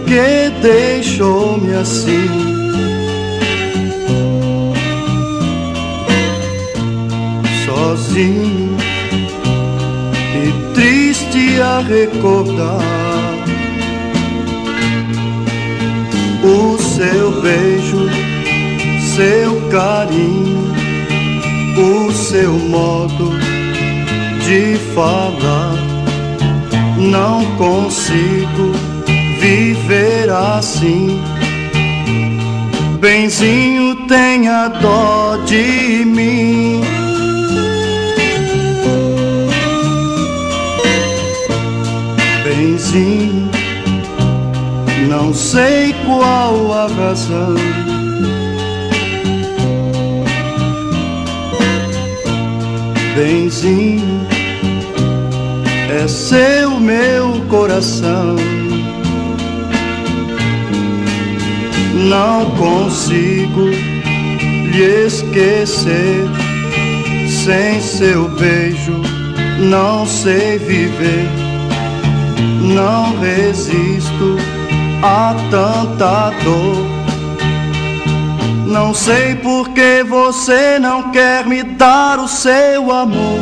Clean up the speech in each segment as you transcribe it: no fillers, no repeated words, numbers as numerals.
que deixou-me assim? Sozinho e triste a recordar o seu beijo, seu carinho, o seu modo de falar. Não consigo viver assim. Benzinho, tenha dó de mim. Benzinho, não sei qual a razão. Benzinho, é seu meu coração. Não consigo lhe esquecer. Sem seu beijo não sei viver. Não resisto a tanta dor. Não sei por que você não quer me dar o seu amor.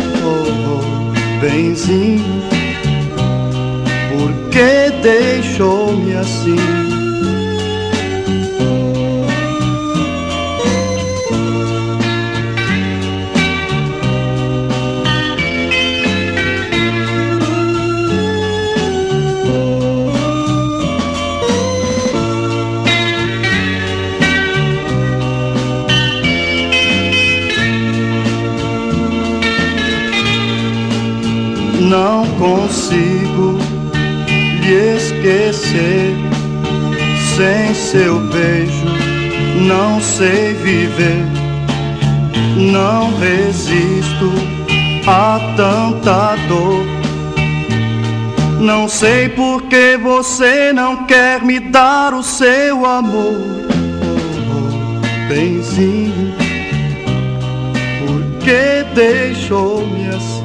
Benzinho, por que deixou-me assim? Não consigo lhe esquecer. Sem seu beijo não sei viver. Não resisto a tanta dor. Não sei por que você não quer me dar o seu amor. Benzinho, por que deixou-me assim?